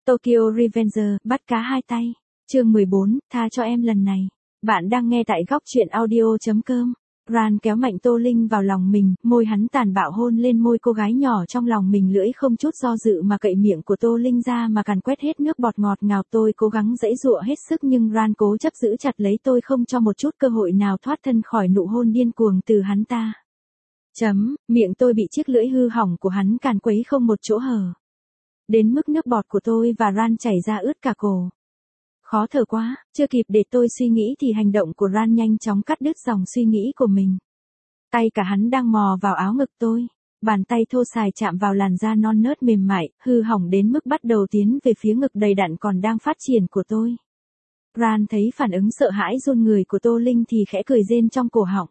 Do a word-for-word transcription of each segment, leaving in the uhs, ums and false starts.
Tokyo Revenger, bắt cá hai tay. Chương mười bốn, tha cho em lần này. Bạn đang nghe tại góc truyện audio chấm com. Ran kéo mạnh Tô Linh vào lòng mình, môi hắn tàn bạo hôn lên môi cô gái nhỏ trong lòng mình, lưỡi không chút do dự mà cậy miệng của Tô Linh ra mà càn quét hết nước bọt ngọt ngào. Tôi cố gắng giãy giụa hết sức nhưng Ran cố chấp giữ chặt lấy tôi, không cho một chút cơ hội nào thoát thân khỏi nụ hôn điên cuồng từ hắn ta. Chấm, miệng tôi bị chiếc lưỡi hư hỏng của hắn càn quấy không một chỗ hở. Đến mức nước bọt của tôi và Ran chảy ra ướt cả cổ. Khó thở quá, chưa kịp để tôi suy nghĩ thì hành động của Ran nhanh chóng cắt đứt dòng suy nghĩ của mình. Tay cả hắn đang mò vào áo ngực tôi, bàn tay thô sài chạm vào làn da non nớt mềm mại, hư hỏng đến mức bắt đầu tiến về phía ngực đầy đặn còn đang phát triển của tôi. Ran thấy phản ứng sợ hãi run người của Tô Linh thì khẽ cười rên trong cổ họng.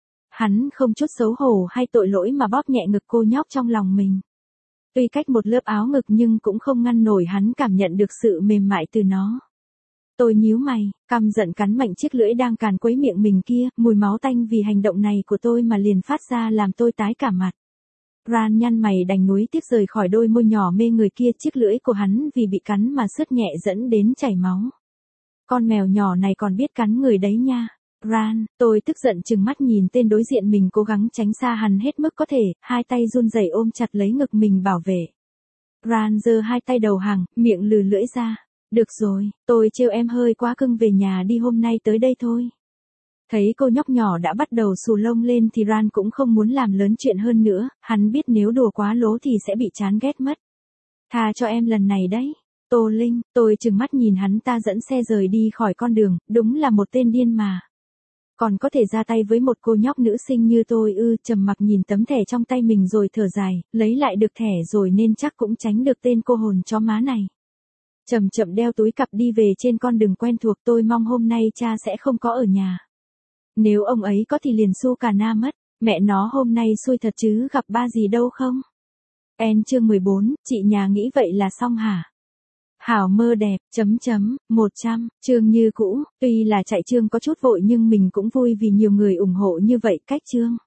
Hắn không chút xấu hổ hay tội lỗi mà bóp nhẹ ngực cô nhóc trong lòng mình. Tuy cách một lớp áo ngực nhưng cũng không ngăn nổi hắn cảm nhận được sự mềm mại từ nó. Tôi nhíu mày, căm giận cắn mạnh chiếc lưỡi đang càn quấy miệng mình kia, mùi máu tanh vì hành động này của tôi mà liền phát ra làm tôi tái cả mặt. Ran nhăn mày đành nuối tiếc rời khỏi đôi môi nhỏ mê người kia, chiếc lưỡi của hắn vì bị cắn mà sướt nhẹ dẫn đến chảy máu. Con mèo nhỏ này còn biết cắn người đấy nha. Ran, tôi tức giận trừng mắt nhìn tên đối diện mình cố gắng tránh xa hắn hết mức có thể, hai tay run rẩy ôm chặt lấy ngực mình bảo vệ. Ran giơ hai tay đầu hàng, miệng lừ lưỡi ra. Được rồi, tôi trêu em hơi quá cưng, về nhà đi, hôm nay tới đây thôi. Thấy cô nhóc nhỏ đã bắt đầu xù lông lên thì Ran cũng không muốn làm lớn chuyện hơn nữa, hắn biết nếu đùa quá lố thì sẽ bị chán ghét mất. Tha cho em lần này đấy. Tô Linh, tôi trừng mắt nhìn hắn ta dẫn xe rời đi khỏi con đường, đúng là một tên điên mà. Còn có thể ra tay với một cô nhóc nữ sinh như tôi ư? Trầm mặc nhìn tấm thẻ trong tay mình rồi thở dài, lấy lại được thẻ rồi nên chắc cũng tránh được tên cô hồn chó má này. Chậm chậm đeo túi cặp đi về trên con đường quen thuộc. Tôi mong hôm nay cha sẽ không có ở nhà. Nếu ông ấy có thì liền su cà na mất. Mẹ nó hôm nay xui thật chứ gặp ba gì đâu không. En chương mười bốn, chị nhà nghĩ vậy là xong hả? Hảo mơ đẹp, chấm chấm, một trăm, chương như cũ, tuy là chạy chương có chút vội nhưng mình cũng vui vì nhiều người ủng hộ như vậy. Cách chương.